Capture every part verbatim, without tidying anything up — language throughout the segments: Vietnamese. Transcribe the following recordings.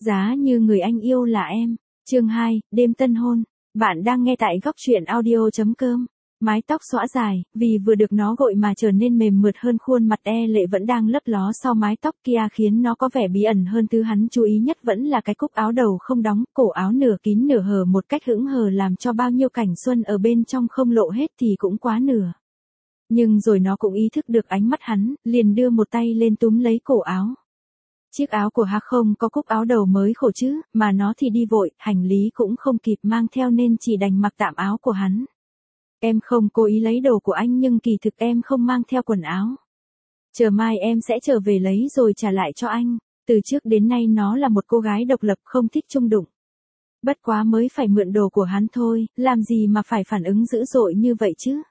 Giá như người anh yêu là em. Chương hai, đêm tân hôn. Bạn đang nghe tại góc truyện audio chấm com. Mái tóc xõa dài, vì vừa được nó gội mà trở nên mềm mượt hơn, khuôn mặt e lệ vẫn đang lấp ló sau mái tóc kia khiến nó có vẻ bí ẩn hơn. Thứ hắn chú ý nhất vẫn là cái cúc áo đầu không đóng, cổ áo nửa kín nửa hở một cách hững hờ làm cho bao nhiêu cảnh xuân ở bên trong không lộ hết thì cũng quá nửa. Nhưng rồi nó cũng ý thức được ánh mắt hắn, liền đưa một tay lên túm lấy cổ áo. Chiếc áo của Hà không có cúc áo đầu mới khổ chứ, mà nó thì đi vội, hành lý cũng không kịp mang theo nên chỉ đành mặc tạm áo của hắn. Em không cố ý lấy đồ của anh nhưng kỳ thực em không mang theo quần áo. Chờ mai em sẽ trở về lấy rồi trả lại cho anh. Từ trước đến nay nó là một cô gái độc lập không thích chung đụng. Bất quá mới phải mượn đồ của hắn thôi, làm gì mà phải phản ứng dữ dội như vậy chứ.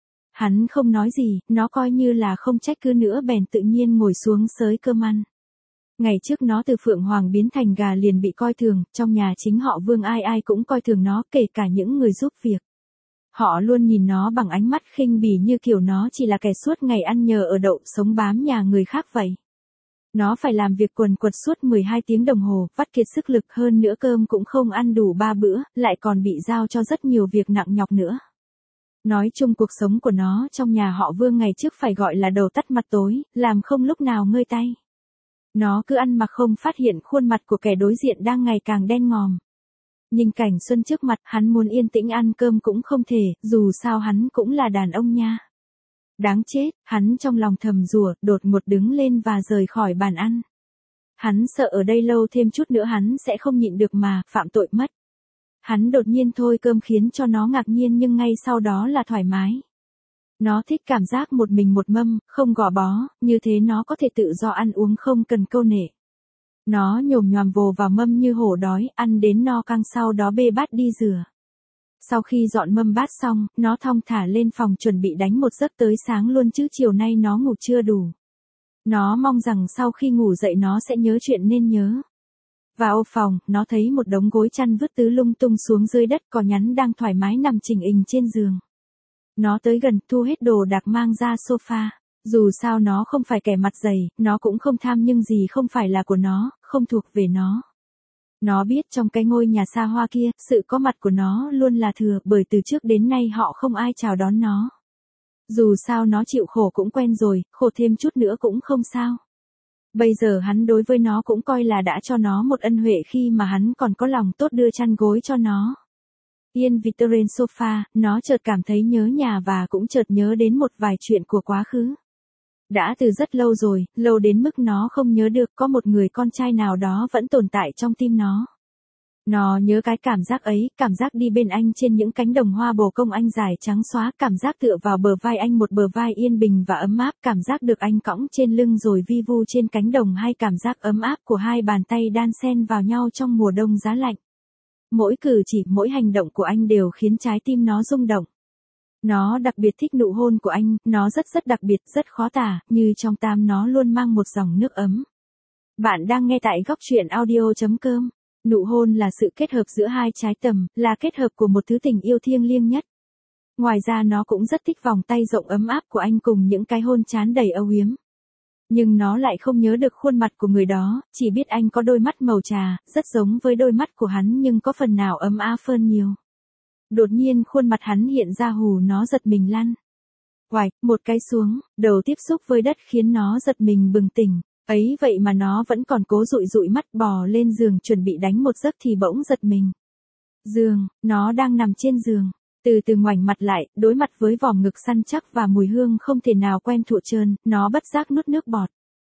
Hắn không nói gì, nó coi như là không trách cứ nữa bèn tự nhiên ngồi xuống xới cơm ăn. Ngày trước nó từ phượng hoàng biến thành gà liền bị coi thường, trong nhà chính họ Vương ai ai cũng coi thường nó, kể cả những người giúp việc. Họ luôn nhìn nó bằng ánh mắt khinh bỉ như kiểu nó chỉ là kẻ suốt ngày ăn nhờ ở đậu sống bám nhà người khác vậy. Nó phải làm việc quần quật suốt mười hai tiếng đồng hồ, vắt kiệt sức lực, hơn nữa cơm cũng không ăn đủ ba bữa, lại còn bị giao cho rất nhiều việc nặng nhọc nữa. Nói chung cuộc sống của nó trong nhà họ Vương ngày trước phải gọi là đầu tắt mặt tối, làm không lúc nào ngơi tay. Nó cứ ăn mà không phát hiện khuôn mặt của kẻ đối diện đang ngày càng đen ngòm. Nhìn cảnh xuân trước mặt, hắn muốn yên tĩnh ăn cơm cũng không thể, dù sao hắn cũng là đàn ông nha. Đáng chết, hắn trong lòng thầm rủa, đột ngột đứng lên và rời khỏi bàn ăn. Hắn sợ ở đây lâu thêm chút nữa hắn sẽ không nhịn được mà, phạm tội mất. Hắn đột nhiên thôi cơm khiến cho nó ngạc nhiên nhưng ngay sau đó là thoải mái. Nó thích cảm giác một mình một mâm, không gò bó, như thế nó có thể tự do ăn uống không cần câu nệ. Nó nhồm nhoàm vồ vào mâm như hổ đói, ăn đến no căng sau đó bê bát đi rửa. Sau khi dọn mâm bát xong, nó thong thả lên phòng chuẩn bị đánh một giấc tới sáng luôn chứ chiều nay nó ngủ chưa đủ. Nó mong rằng sau khi ngủ dậy nó sẽ nhớ chuyện nên nhớ. Vào phòng, nó thấy một đống gối chăn vứt tứ lung tung xuống dưới đất, cò nhắn đang thoải mái nằm chình ình trên giường. Nó tới gần, thu hết đồ đạc mang ra sofa. Dù sao nó không phải kẻ mặt dày, nó cũng không tham nhưng gì không phải là của nó, không thuộc về nó. Nó biết trong cái ngôi nhà xa hoa kia, sự có mặt của nó luôn là thừa, bởi từ trước đến nay họ không ai chào đón nó. Dù sao nó chịu khổ cũng quen rồi, khổ thêm chút nữa cũng không sao. Bây giờ hắn đối với nó cũng coi là đã cho nó một ân huệ khi mà hắn còn có lòng tốt đưa chăn gối cho nó. Yên vị trên sofa, nó chợt cảm thấy nhớ nhà và cũng chợt nhớ đến một vài chuyện của quá khứ. Đã từ rất lâu rồi, lâu đến mức nó không nhớ được có một người con trai nào đó vẫn tồn tại trong tim nó. Nó nhớ cái cảm giác ấy, cảm giác đi bên anh trên những cánh đồng hoa bồ công anh dài trắng xóa, cảm giác tựa vào bờ vai anh một bờ vai yên bình và ấm áp, cảm giác được anh cõng trên lưng rồi vi vu trên cánh đồng, hay cảm giác ấm áp của hai bàn tay đan xen vào nhau trong mùa đông giá lạnh. Mỗi cử chỉ, mỗi hành động của anh đều khiến trái tim nó rung động. Nó đặc biệt thích nụ hôn của anh, nó rất rất đặc biệt, rất khó tả, như trong tam nó luôn mang một dòng nước ấm. Bạn đang nghe tại góc truyện audio chấm com. Nụ hôn là sự kết hợp giữa hai trái tầm, là kết hợp của một thứ tình yêu thiêng liêng nhất. Ngoài ra nó cũng rất thích vòng tay rộng ấm áp của anh cùng những cái hôn trán đầy âu yếm. Nhưng nó lại không nhớ được khuôn mặt của người đó, chỉ biết anh có đôi mắt màu trà, rất giống với đôi mắt của hắn nhưng có phần nào ấm áp hơn nhiều. Đột nhiên khuôn mặt hắn hiện ra hù nó giật mình lăn. Oài, một cái xuống, đầu tiếp xúc với đất khiến nó giật mình bừng tỉnh. Ấy vậy mà nó vẫn còn cố dụi dụi mắt bò lên giường chuẩn bị đánh một giấc thì bỗng giật mình. Giường, nó đang nằm trên giường. Từ từ ngoảnh mặt lại, đối mặt với vòm ngực săn chắc và mùi hương không thể nào quen thuộc trơn, nó bất giác nuốt nước bọt.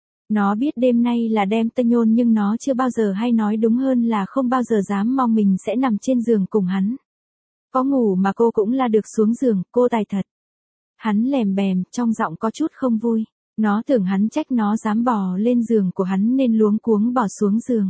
Nó biết đêm nay là đêm tân hôn nhưng nó chưa bao giờ, hay nói đúng hơn là không bao giờ dám mong mình sẽ nằm trên giường cùng hắn. Có ngủ mà cô cũng là được xuống giường, cô tài thật. Hắn lèm bèm, trong giọng có chút không vui. Nó tưởng hắn trách nó dám bò lên giường của hắn nên luống cuống bỏ xuống giường.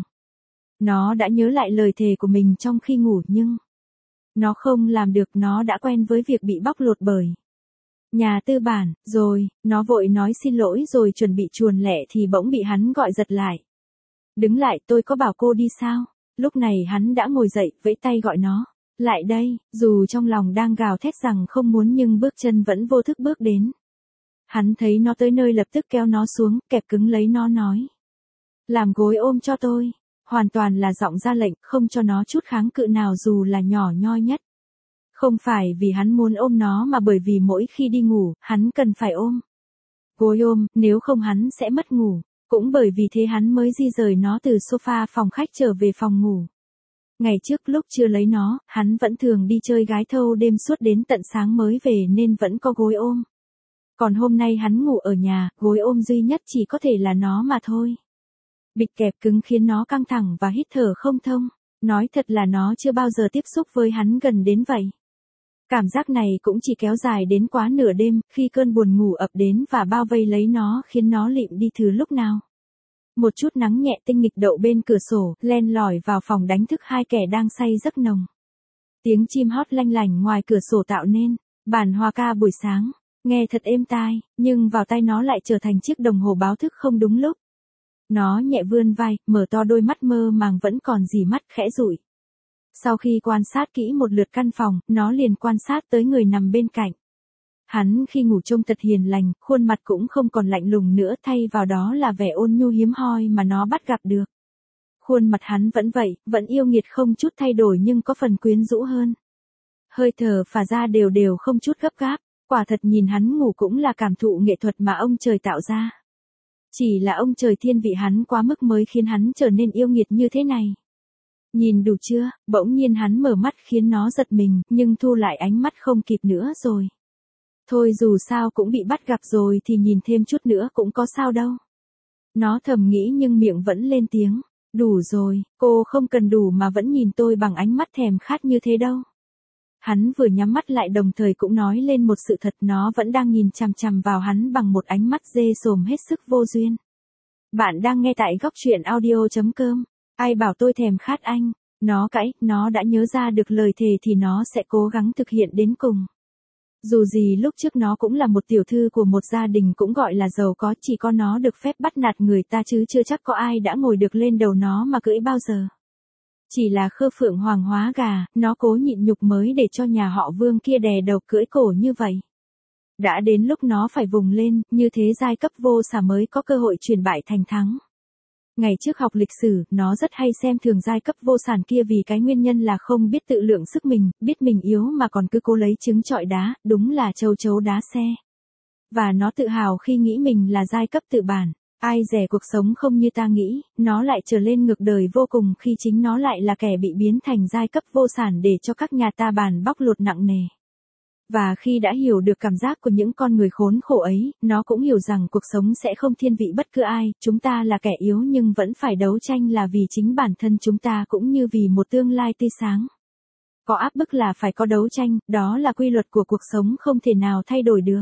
Nó đã nhớ lại lời thề của mình trong khi ngủ nhưng nó không làm được, nó đã quen với việc bị bóc lột bởi nhà tư bản, rồi, nó vội nói xin lỗi rồi chuẩn bị chuồn lẹ thì bỗng bị hắn gọi giật lại. Đứng lại, tôi có bảo cô đi sao? Lúc này hắn đã ngồi dậy, vẫy tay gọi nó. Lại đây, dù trong lòng đang gào thét rằng không muốn nhưng bước chân vẫn vô thức bước đến. Hắn thấy nó tới nơi lập tức kéo nó xuống, kẹp cứng lấy nó nói. Làm gối ôm cho tôi. Hoàn toàn là giọng ra lệnh, không cho nó chút kháng cự nào dù là nhỏ nhoi nhất. Không phải vì hắn muốn ôm nó mà bởi vì mỗi khi đi ngủ, hắn cần phải ôm. Gối ôm, nếu không hắn sẽ mất ngủ. Cũng bởi vì thế hắn mới di rời nó từ sofa phòng khách trở về phòng ngủ. Ngày trước lúc chưa lấy nó, hắn vẫn thường đi chơi gái thâu đêm suốt đến tận sáng mới về nên vẫn có gối ôm. Còn hôm nay hắn ngủ ở nhà, gối ôm duy nhất chỉ có thể là nó mà thôi. Bịch kẹp cứng khiến nó căng thẳng và hít thở không thông. Nói thật là nó chưa bao giờ tiếp xúc với hắn gần đến vậy. Cảm giác này cũng chỉ kéo dài đến quá nửa đêm, khi cơn buồn ngủ ập đến và bao vây lấy nó khiến nó lịm đi từ lúc nào. Một chút nắng nhẹ tinh nghịch đậu bên cửa sổ, len lỏi vào phòng đánh thức hai kẻ đang say giấc nồng. Tiếng chim hót lanh lảnh ngoài cửa sổ tạo nên bản hòa ca buổi sáng, nghe thật êm tai, nhưng vào tai nó lại trở thành chiếc đồng hồ báo thức không đúng lúc. Nó nhẹ vươn vai, mở to đôi mắt mơ màng vẫn còn dì mắt khẽ dụi. Sau khi quan sát kỹ một lượt căn phòng, nó liền quan sát tới người nằm bên cạnh. Hắn khi ngủ trông thật hiền lành, khuôn mặt cũng không còn lạnh lùng nữa, thay vào đó là vẻ ôn nhu hiếm hoi mà nó bắt gặp được. Khuôn mặt hắn vẫn vậy, vẫn yêu nghiệt không chút thay đổi nhưng có phần quyến rũ hơn. Hơi thở phả ra đều đều không chút gấp gáp, quả thật nhìn hắn ngủ cũng là cảm thụ nghệ thuật mà ông trời tạo ra. Chỉ là ông trời thiên vị hắn quá mức mới khiến hắn trở nên yêu nghiệt như thế này. Nhìn đủ chưa, bỗng nhiên hắn mở mắt khiến nó giật mình, nhưng thu lại ánh mắt không kịp nữa rồi. Thôi dù sao cũng bị bắt gặp rồi thì nhìn thêm chút nữa cũng có sao đâu. Nó thầm nghĩ nhưng miệng vẫn lên tiếng. Đủ rồi, cô không cần đủ mà vẫn nhìn tôi bằng ánh mắt thèm khát như thế đâu. Hắn vừa nhắm mắt lại đồng thời cũng nói lên một sự thật, nó vẫn đang nhìn chằm chằm vào hắn bằng một ánh mắt dê sồm hết sức vô duyên. Bạn đang nghe tại góc truyện audio chấm com. Ai bảo tôi thèm khát anh? Nó cãi, nó đã nhớ ra được lời thề thì nó sẽ cố gắng thực hiện đến cùng. Dù gì lúc trước nó cũng là một tiểu thư của một gia đình cũng gọi là giàu có, chỉ có nó được phép bắt nạt người ta chứ chưa chắc có ai đã ngồi được lên đầu nó mà cưỡi bao giờ. Chỉ là khơ phượng hoàng hóa gà, nó cố nhịn nhục mới để cho nhà họ Vương kia đè đầu cưỡi cổ như vậy. Đã đến lúc nó phải vùng lên, như thế giai cấp vô sả mới có cơ hội chuyển bại thành thắng. Ngày trước học lịch sử, nó rất hay xem thường giai cấp vô sản kia vì cái nguyên nhân là không biết tự lượng sức mình, biết mình yếu mà còn cứ cố lấy trứng trọi đá, đúng là châu chấu đá xe. Và nó tự hào khi nghĩ mình là giai cấp tự bản. Ai dè cuộc sống không như ta nghĩ, nó lại trở lên ngược đời vô cùng khi chính nó lại là kẻ bị biến thành giai cấp vô sản để cho các nhà ta bàn bóc lột nặng nề. Và khi đã hiểu được cảm giác của những con người khốn khổ ấy, nó cũng hiểu rằng cuộc sống sẽ không thiên vị bất cứ ai, chúng ta là kẻ yếu nhưng vẫn phải đấu tranh là vì chính bản thân chúng ta cũng như vì một tương lai tươi sáng. Có áp bức là phải có đấu tranh, đó là quy luật của cuộc sống không thể nào thay đổi được.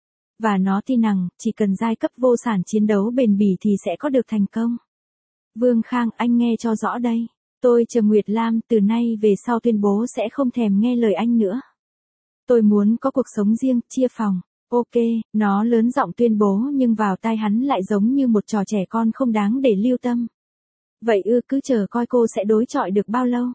Và nó tin rằng, chỉ cần giai cấp vô sản chiến đấu bền bỉ thì sẽ có được thành công. Vương Khang, anh nghe cho rõ đây. Tôi Trầm Nguyệt Lam từ nay về sau tuyên bố sẽ không thèm nghe lời anh nữa. Tôi muốn có cuộc sống riêng, chia phòng. Ok, nó lớn giọng tuyên bố nhưng vào tai hắn lại giống như một trò trẻ con không đáng để lưu tâm. Vậy ư, cứ chờ coi cô sẽ đối chọi được bao lâu.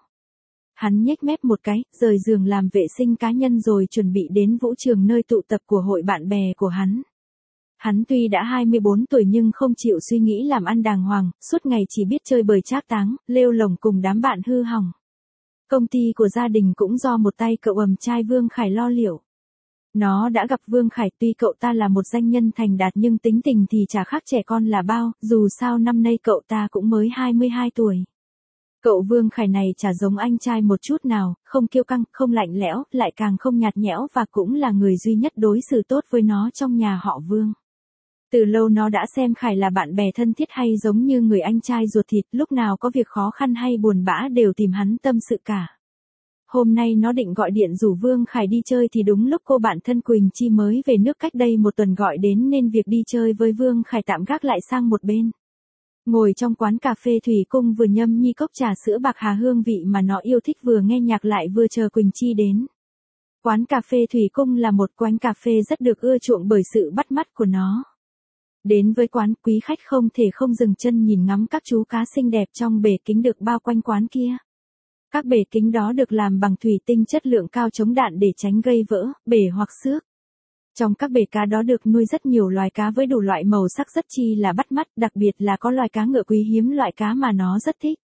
Hắn nhếch mép một cái, rời giường làm vệ sinh cá nhân rồi chuẩn bị đến vũ trường nơi tụ tập của hội bạn bè của hắn. Hắn tuy đã hai mươi bốn tuổi nhưng không chịu suy nghĩ làm ăn đàng hoàng, suốt ngày chỉ biết chơi bời trác táng, lêu lổng cùng đám bạn hư hỏng. Công ty của gia đình cũng do một tay cậu ầm trai Vương Khải lo liệu. Nó đã gặp Vương Khải, tuy cậu ta là một danh nhân thành đạt nhưng tính tình thì chả khác trẻ con là bao, dù sao năm nay cậu ta cũng mới hai mươi hai tuổi. Cậu Vương Khải này chả giống anh trai một chút nào, không kiêu căng, không lạnh lẽo, lại càng không nhạt nhẽo và cũng là người duy nhất đối xử tốt với nó trong nhà họ Vương. Từ lâu nó đã xem Khải là bạn bè thân thiết hay giống như người anh trai ruột thịt, lúc nào có việc khó khăn hay buồn bã đều tìm hắn tâm sự cả. Hôm nay nó định gọi điện rủ Vương Khải đi chơi thì đúng lúc cô bạn thân Quỳnh Chi mới về nước cách đây một tuần gọi đến nên việc đi chơi với Vương Khải tạm gác lại sang một bên. Ngồi trong quán cà phê Thủy Cung vừa nhâm nhi cốc trà sữa bạc hà hương vị mà nó yêu thích vừa nghe nhạc lại vừa chờ Quỳnh Chi đến. Quán cà phê Thủy Cung là một quán cà phê rất được ưa chuộng bởi sự bắt mắt của nó. Đến với quán, quý khách không thể không dừng chân nhìn ngắm các chú cá xinh đẹp trong bể kính được bao quanh quán kia. Các bể kính đó được làm bằng thủy tinh chất lượng cao chống đạn để tránh gây vỡ, bể hoặc xước. Trong các bể cá đó được nuôi rất nhiều loài cá với đủ loại màu sắc rất chi là bắt mắt, đặc biệt là có loài cá ngựa quý hiếm, loại cá mà nó rất thích.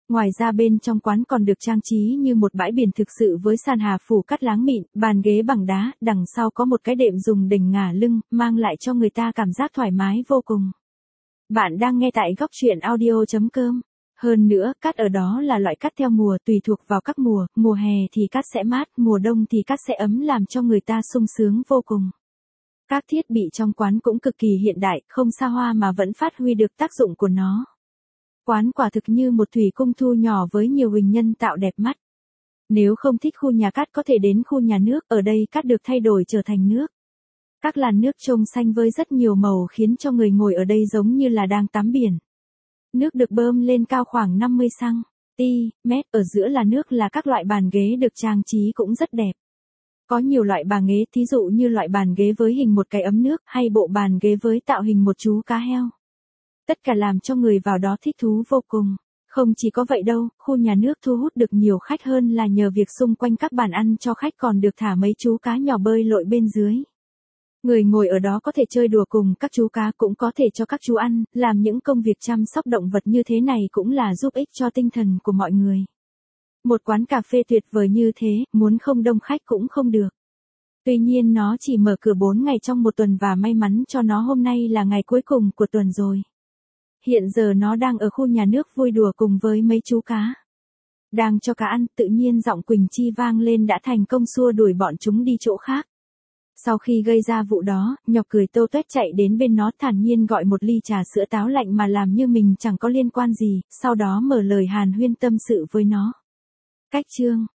Ngoài ra bên trong quán còn được trang trí như một bãi biển thực sự với sàn hà phủ cắt láng mịn, bàn ghế bằng đá, đằng sau có một cái đệm dùng đỉnh ngả lưng, mang lại cho người ta cảm giác thoải mái vô cùng. Bạn đang nghe tại góc truyện audio chấm com. Hơn nữa, cát ở đó là loại cát theo mùa, tùy thuộc vào các mùa, mùa hè thì cát sẽ mát, mùa đông thì cát sẽ ấm làm cho người ta sung sướng vô cùng. Các thiết bị trong quán cũng cực kỳ hiện đại, không xa hoa mà vẫn phát huy được tác dụng của nó. Quán quả thực như một thủy cung thu nhỏ với nhiều hình nhân tạo đẹp mắt. Nếu không thích khu nhà cát có thể đến khu nhà nước, ở đây cát được thay đổi trở thành nước. Các làn nước trông xanh với rất nhiều màu khiến cho người ngồi ở đây giống như là đang tắm biển. Nước được bơm lên cao khoảng năm mươi xăng-ti-mét, ở giữa là nước là các loại bàn ghế được trang trí cũng rất đẹp. Có nhiều loại bàn ghế, thí dụ như loại bàn ghế với hình một cái ấm nước hay bộ bàn ghế với tạo hình một chú cá heo. Tất cả làm cho người vào đó thích thú vô cùng. Không chỉ có vậy đâu, khu nhà nước thu hút được nhiều khách hơn là nhờ việc xung quanh các bàn ăn cho khách còn được thả mấy chú cá nhỏ bơi lội bên dưới. Người ngồi ở đó có thể chơi đùa cùng các chú cá, cũng có thể cho các chú ăn, làm những công việc chăm sóc động vật như thế này cũng là giúp ích cho tinh thần của mọi người. Một quán cà phê tuyệt vời như thế, muốn không đông khách cũng không được. Tuy nhiên nó chỉ mở cửa bốn ngày trong một tuần và may mắn cho nó hôm nay là ngày cuối cùng của tuần rồi. Hiện giờ nó đang ở khu nhà nước vui đùa cùng với mấy chú cá. Đang cho cá ăn, tự nhiên giọng Quỳnh Chi vang lên đã thành công xua đuổi bọn chúng đi chỗ khác. Sau khi gây ra vụ đó, Nhọc cười tô toét chạy đến bên nó thản nhiên gọi một ly trà sữa táo lạnh mà làm như mình chẳng có liên quan gì, sau đó mở lời hàn huyên tâm sự với nó. Cách chương